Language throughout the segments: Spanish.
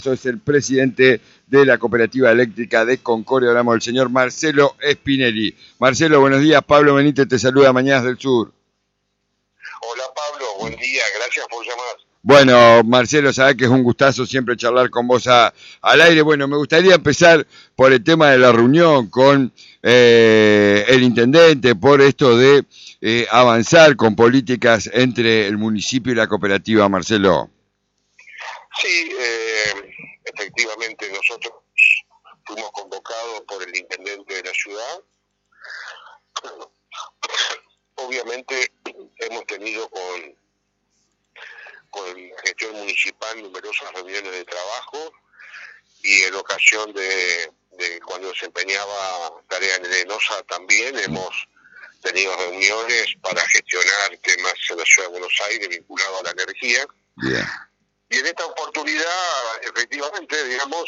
Es el presidente de la Cooperativa Eléctrica de Concordia, hablamos del señor Marcelo Spinelli. Marcelo, buenos días, Pablo Benítez te saluda, Mañanas del Sur. Hola Pablo, buen día, gracias por llamar. Bueno, Marcelo, sabés que es un gustazo siempre charlar con vos al aire. Bueno, me gustaría empezar por el tema de la reunión con el intendente, por esto de avanzar con políticas entre el municipio y la cooperativa, Marcelo. Sí, efectivamente nosotros fuimos convocados por el intendente de la ciudad. Obviamente hemos tenido con la gestión municipal numerosas reuniones de trabajo y en ocasión de cuando desempeñaba tarea en ENOSA también hemos tenido reuniones para gestionar temas en la ciudad de Buenos Aires vinculados a la energía. Bien. Y en esta oportunidad, efectivamente, digamos,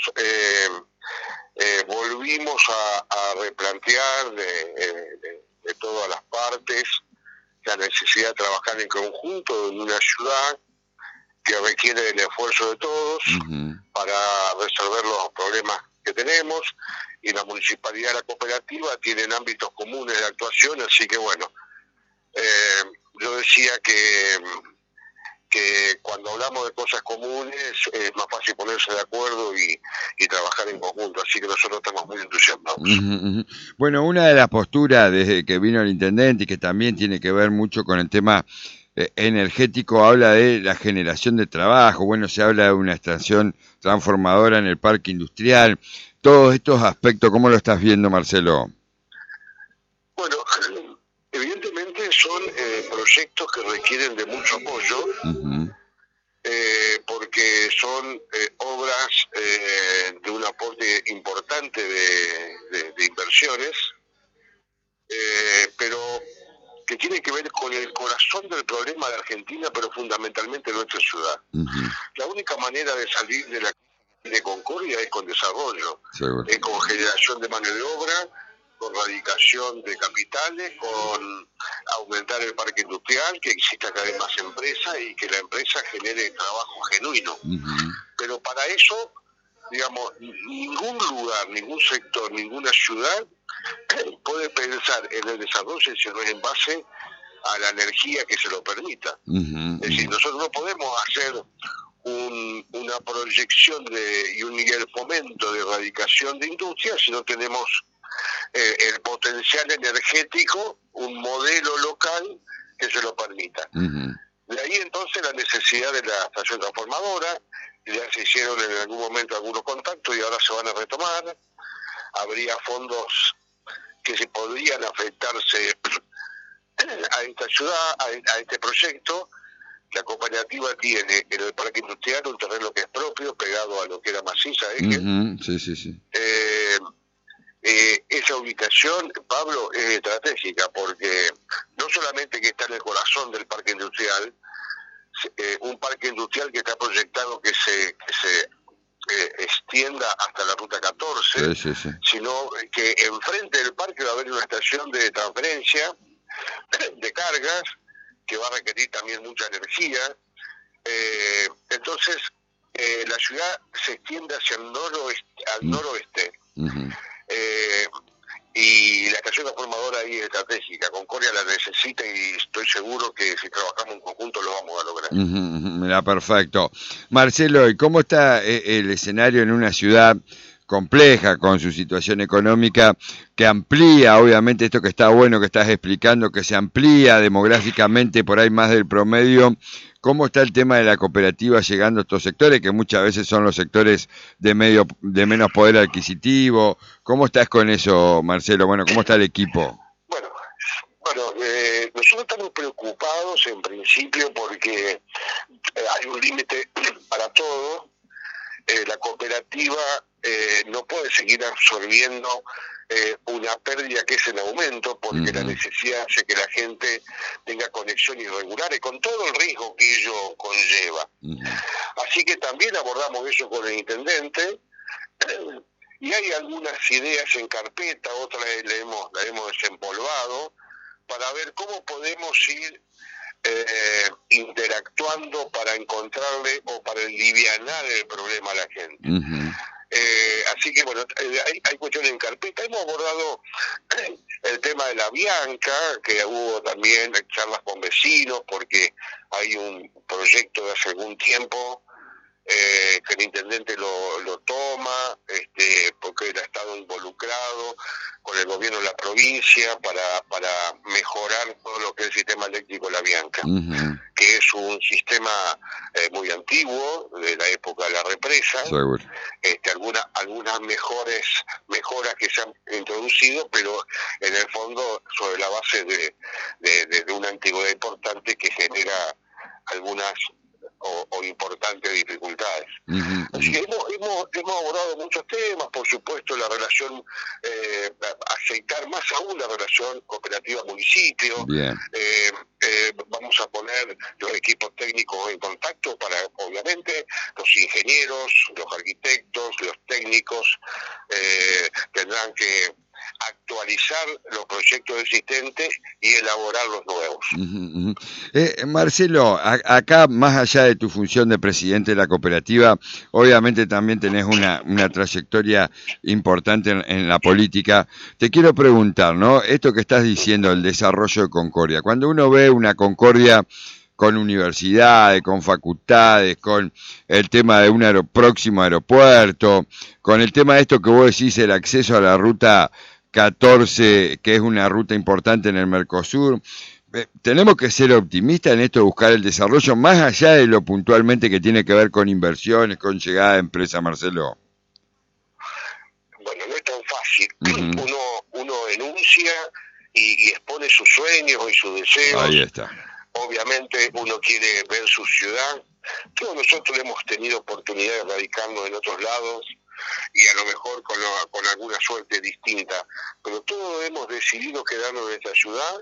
volvimos a replantear de todas las partes la necesidad de trabajar en conjunto en una ciudad que requiere el esfuerzo de todos para resolver los problemas que tenemos, y la municipalidad y la cooperativa tienen ámbitos comunes de actuación, así que bueno, yo decía que cuando hablamos de cosas comunes es más fácil ponerse de acuerdo y trabajar en conjunto, así que nosotros estamos muy entusiasmados. Bueno, una de las posturas desde que vino el intendente y que también tiene que ver mucho con el tema energético, habla de la generación de trabajo. Bueno, se habla de una estación transformadora en el parque industrial. Todos estos aspectos, ¿cómo lo estás viendo, Marcelo? Bueno, evidentemente son proyectos que requieren de mucho apoyo, porque son obras de un aporte importante de inversiones, pero que tiene que ver con el corazón del problema de Argentina, pero fundamentalmente nuestra ciudad. La única manera de salir de la crisis de Concordia es con desarrollo, es con generación de mano de obra, con radicación de capitales, con aumentar el parque industrial, que exista cada vez más empresas y que la empresa genere trabajo genuino. Pero para eso, digamos, ningún lugar, ningún sector, ninguna ciudad puede pensar en el desarrollo si no es en base a la energía que se lo permita. Es decir, nosotros no podemos hacer una proyección y el fomento de erradicación de industria si no tenemos el potencial energético, un modelo local que se lo permita. De ahí entonces la necesidad de la estación transformadora. Ya se hicieron en algún momento algunos contactos y ahora se van a retomar. Habría fondos que se podrían afectarse a esta ciudad, a este proyecto. La cooperativa tiene en el parque industrial un terreno que es propio, pegado a lo que era Maciza Eje. Sí. Esa ubicación, Pablo, es estratégica porque no solamente que está en el corazón del parque industrial, un parque industrial que está proyectado que se extienda hasta la ruta 14, sino que enfrente del parque va a haber una estación de transferencia de cargas que va a requerir también mucha energía. Entonces la ciudad se extiende hacia el noroeste. Y la estación transformadora ahí es estratégica. Concordia la necesita y estoy seguro que si trabajamos en conjunto lo vamos a lograr. Mira, perfecto. Marcelo, ¿y cómo está el escenario en una ciudad compleja con su situación económica que amplía, obviamente esto que está bueno que estás explicando, que se amplía demográficamente por ahí más del promedio? ¿Cómo está el tema de la cooperativa llegando a estos sectores, que muchas veces son los sectores de menos poder adquisitivo? ¿Cómo estás con eso, Marcelo? Bueno, ¿cómo está el equipo? Bueno, nosotros estamos preocupados en principio porque hay un límite para todo. La cooperativa no puede seguir absorbiendo una pérdida que es en aumento, porque la necesidad hace que la gente tenga conexiones irregulares, con todo el riesgo que ello conlleva. Así que también abordamos eso con el intendente, y hay algunas ideas en carpeta, otras la hemos desempolvado, para ver cómo podemos ir interactuando para encontrarle o para alivianar el problema a la gente. Así que bueno, hay cuestiones en carpeta. Hemos abordado el tema de la Bianca, que hubo también charlas con vecinos, porque hay un proyecto de hace algún tiempo que el intendente lo toma, porque él ha estado involucrado con el gobierno de la provincia para mejorar todo lo que es el sistema eléctrico de la Bianca, que es un sistema muy antiguo, de la época de la represa. Seguro. Algunas mejoras que se han introducido, pero en el fondo sobre la base de una antigüedad importante que genera algunas o importantes dificultades. Así que hemos abordado muchos temas, por supuesto la relación, aceitar más aún la relación cooperativa-municipio. Vamos a poner los equipos técnicos en contacto para, obviamente, los ingenieros, los arquitectos, los técnicos tendrán que actualizar los proyectos existentes y elaborar los nuevos. Marcelo, acá, más allá de tu función de presidente de la cooperativa, obviamente también tenés una trayectoria importante en la política. Te quiero preguntar, ¿no? Esto que estás diciendo, el desarrollo de Concordia. Cuando uno ve una Concordia con universidades, con facultades, con el tema de un próximo aeropuerto, con el tema de esto que vos decís, el acceso a la ruta 14, que es una ruta importante en el Mercosur. Tenemos que ser optimistas en esto de buscar el desarrollo, más allá de lo puntualmente que tiene que ver con inversiones, con llegada de empresas, Marcelo. Bueno, no es tan fácil. Uno enuncia y expone sus sueños y sus deseos. Ahí está. Obviamente uno quiere ver su ciudad. Todos nosotros hemos tenido oportunidad de radicarnos en otros lados y a lo mejor con alguna suerte distinta, pero todos hemos decidido quedarnos en esta ciudad,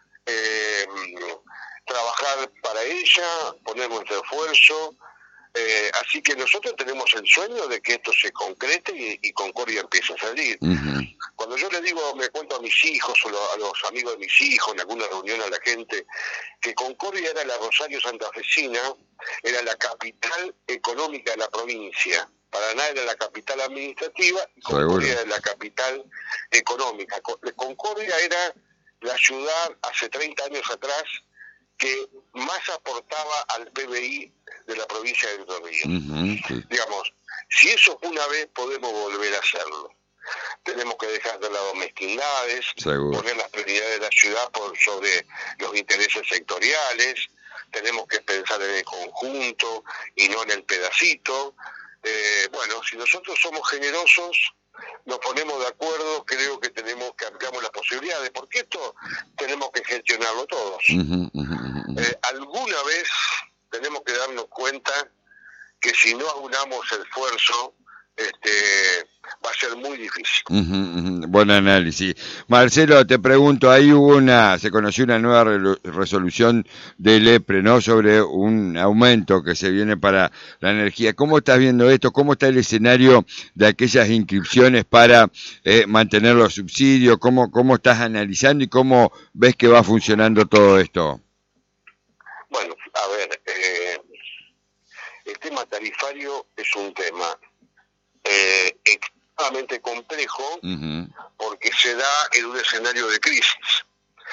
trabajar para ella, poner nuestro esfuerzo, así que nosotros tenemos el sueño de que esto se concrete y Concordia empiece a salir. Cuando yo le digo, me cuento a mis hijos o a los amigos de mis hijos en alguna reunión a la gente, que Concordia era la Rosario Santafesina, era la capital económica de la provincia. Paraná era la capital administrativa y Concordia era la capital económica. Concordia era la ciudad hace 30 años atrás que más aportaba al PBI de la provincia de Entre Ríos. Digamos, si eso una vez, podemos volver a hacerlo. Tenemos que dejar de lado mezquindades, poner las prioridades de la ciudad por sobre los intereses sectoriales, tenemos que pensar en el conjunto y no en el pedacito. Bueno, si nosotros somos generosos, nos ponemos de acuerdo, creo que ampliamos las posibilidades, porque esto tenemos que gestionarlo todos. Alguna vez tenemos que darnos cuenta que si no aunamos esfuerzo, va a ser muy difícil. Buen análisis. Marcelo, te pregunto, ahí se conoció una nueva resolución del EPRE, ¿no? Sobre un aumento que se viene para la energía. ¿Cómo estás viendo esto? ¿Cómo está el escenario de aquellas inscripciones para mantener los subsidios? ¿Cómo estás analizando y cómo ves que va funcionando todo esto? Bueno, a ver, el tema tarifario es un tema extremadamente complejo, porque se da en un escenario de crisis.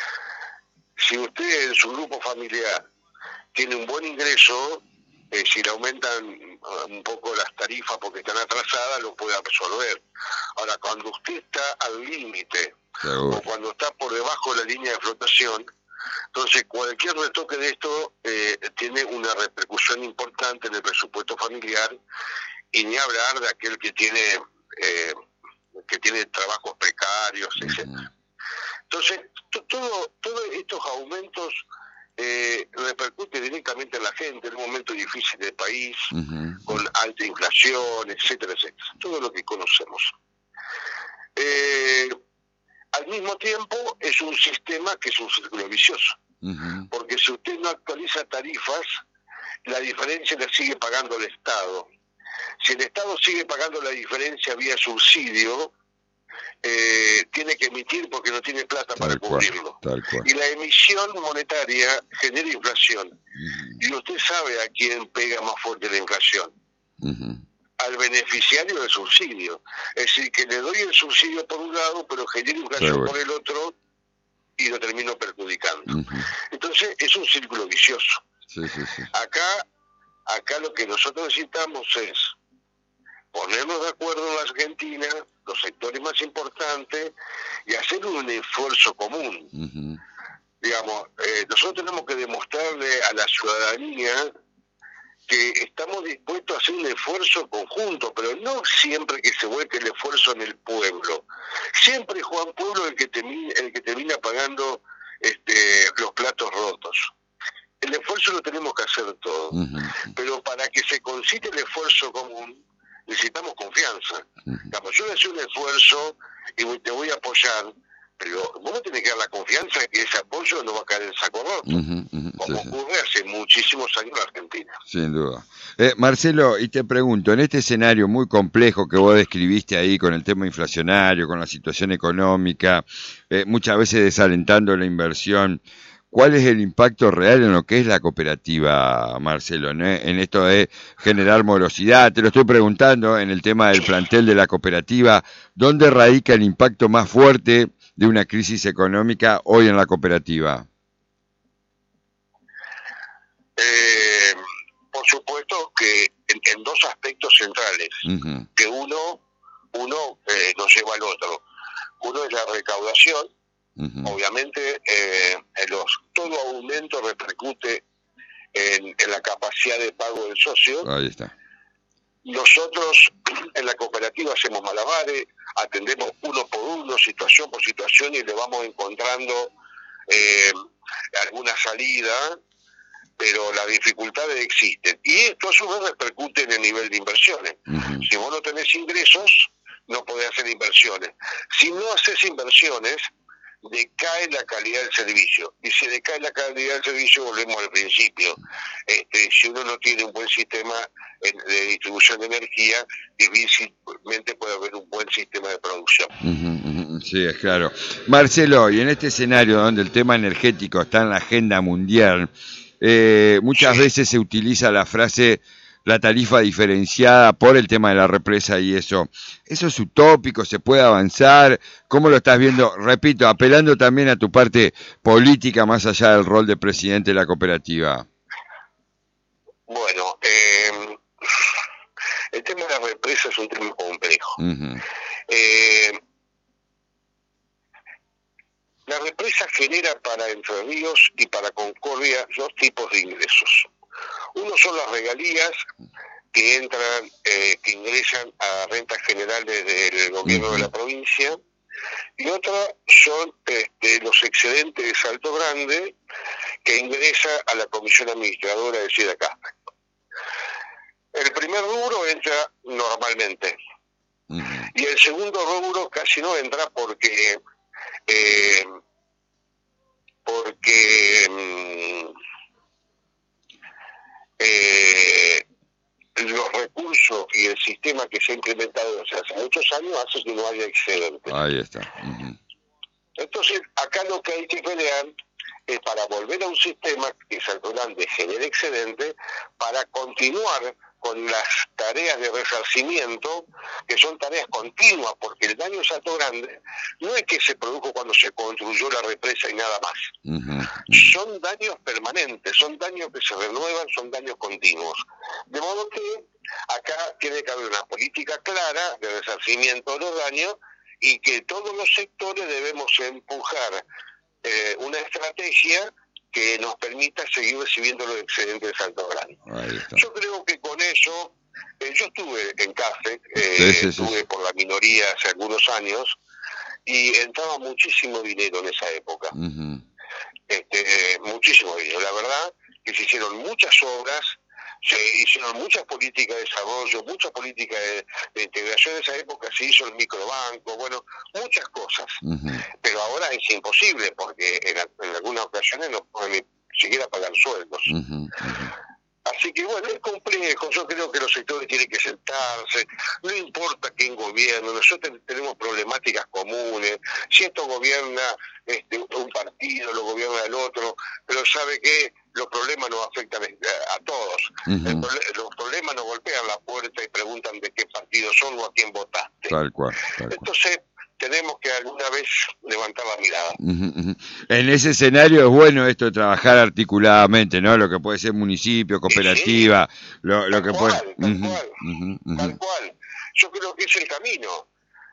Si usted en su grupo familiar tiene un buen ingreso, si le aumentan un poco las tarifas porque están atrasadas, lo puede absorber. Ahora, cuando usted está al límite o cuando está por debajo de la línea de flotación, entonces cualquier retoque de esto tiene una repercusión importante en el presupuesto familiar, y ni hablar de aquel que tiene trabajos precarios, etcétera. Entonces, todos estos aumentos repercuten directamente en la gente en un momento difícil del país, con alta inflación, etcétera, etcétera. Todo lo que conocemos. Al mismo tiempo, es un sistema que es un círculo vicioso, porque si usted no actualiza tarifas, la diferencia la sigue pagando el Estado. Si el Estado sigue pagando la diferencia vía subsidio, tiene que emitir porque no tiene plata para cubrirlo. Tal cual. Y la emisión monetaria genera inflación. Y usted sabe a quién pega más fuerte la inflación. Al beneficiario del subsidio. Es decir, que le doy el subsidio por un lado, pero genero inflación por el otro y lo termino perjudicando. Entonces, es un círculo vicioso. Sí. Acá lo que nosotros necesitamos es ponernos de acuerdo en la Argentina, los sectores más importantes, y hacer un esfuerzo común. Digamos, nosotros tenemos que demostrarle a la ciudadanía que estamos dispuestos a hacer un esfuerzo conjunto, pero no siempre que se vuelque el esfuerzo en el pueblo. Siempre Juan Pueblo el que termina pagando los platos rotos. El esfuerzo lo tenemos que hacer todos, pero para que se concite el esfuerzo común necesitamos confianza. Digamos, yo voy a hacer un esfuerzo y te voy a apoyar, pero vos no tenés que dar la confianza de que ese apoyo no va a caer en saco roto, como ocurre hace muchísimos años en Argentina. Sin duda. Marcelo, y te pregunto, en este escenario muy complejo que vos describiste ahí con el tema inflacionario, con la situación económica, muchas veces desalentando la inversión, ¿cuál es el impacto real en lo que es la cooperativa, Marcelo, en esto de generar morosidad? Te lo estoy preguntando en el tema del plantel de la cooperativa, ¿dónde radica el impacto más fuerte de una crisis económica hoy en la cooperativa? Por supuesto que en dos aspectos centrales, que uno nos lleva al otro. Uno es la recaudación. Obviamente todo aumento repercute en la capacidad de pago del socio. Ahí está. Nosotros en la cooperativa hacemos malabares, atendemos uno por uno, situación por situación, y le vamos encontrando alguna salida, pero las dificultades existen. Y esto a su vez repercute en el nivel de inversiones. Si vos no tenés ingresos, no podés hacer inversiones. Si no haces inversiones, decae la calidad del servicio. Y si decae la calidad del servicio, volvemos al principio. Si uno no tiene un buen sistema de distribución de energía, difícilmente puede haber un buen sistema de producción. Sí, es claro. Marcelo, y en este escenario donde el tema energético está en la agenda mundial, muchas veces se utiliza la frase la tarifa diferenciada por el tema de la represa y eso. ¿Eso es utópico? ¿Se puede avanzar? ¿Cómo lo estás viendo? Repito, apelando también a tu parte política más allá del rol de presidente de la cooperativa. Bueno, el tema de la represa es un tema complejo. La represa genera para Entre Ríos y para Concordia dos tipos de ingresos. Uno son las regalías que ingresan a rentas generales del gobierno de la provincia, y otra son los excedentes de Salto Grande que ingresa a la comisión administradora de Ciudad Caspe. El primer rubro entra normalmente, y el segundo rubro casi no entra porque los recursos y el sistema que se ha implementado desde hace muchos años hace que no haya excedente. Ahí está. Entonces, acá lo que hay que pelear es para volver a un sistema que Salto Grande genere excedente, para continuar con las tareas de resarcimiento, que son tareas continuas, porque el daño de Salto Grande no es que se produjo cuando se construyó la represa y nada más. Son daños permanentes, son daños que se renuevan, son daños continuos. De modo que acá tiene que haber una política clara de resarcimiento de los daños, y que todos los sectores debemos empujar una estrategia que nos permita seguir recibiendo los excedentes de Salto Grande. Yo creo que con eso, yo estuve en CAFE, estuve por la minoría hace algunos años, y entraba muchísimo dinero en esa época. Muchísimo dinero. La verdad que se hicieron muchas obras, se hicieron muchas políticas de desarrollo, muchas políticas de integración. En esa época se hizo el microbanco, bueno, muchas cosas. Pero ahora es imposible, porque en algunas ocasiones no pueden ni siquiera pagar sueldos. Así que bueno, es complejo. Yo creo que los sectores tienen que sentarse, no importa quién gobierna, nosotros tenemos problemáticas comunes. Si esto gobierna un partido, lo gobierna el otro, pero ¿sabe qué? Los problemas nos afectan a todos. Los problemas nos golpean la puerta y preguntan de qué partido son o a quién votaste. Tal cual. Entonces tenemos que alguna vez levantar la mirada. En ese escenario es bueno esto de trabajar articuladamente, ¿no? Lo que puede ser municipio, cooperativa, sí. lo que puede... Tal cual. Yo creo que es el camino.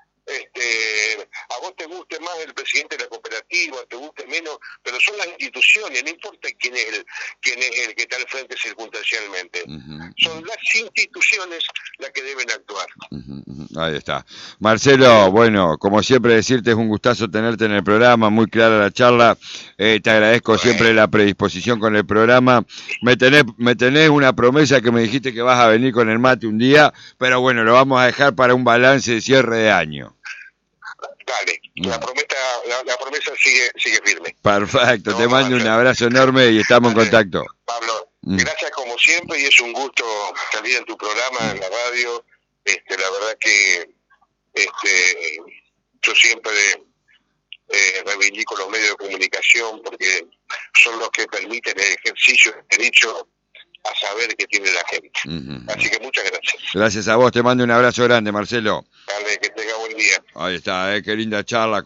A vos te guste más el presidente de la cooperativa, te guste menos, pero son las instituciones, no importa quién es el que está al frente circunstancialmente. Son las instituciones las que deben actuar. Ahí está. Marcelo, bueno, como siempre decirte, es un gustazo tenerte en el programa, muy clara la charla, te agradezco siempre la predisposición con el programa. Me tenés una promesa que me dijiste que vas a venir con el mate un día, pero bueno, lo vamos a dejar para un balance de cierre de año. Dale, la promesa sigue firme. Perfecto, te mando un abrazo enorme y estamos en contacto. Pablo, gracias como siempre y es un gusto salir en tu programa, en la radio. La verdad que yo siempre reivindico los medios de comunicación porque son los que permiten el ejercicio del derecho a saber qué tiene la gente. Así que muchas gracias. Gracias a vos, te mando un abrazo grande, Marcelo. Dale, que tenga buen día. Ahí está, qué linda charla.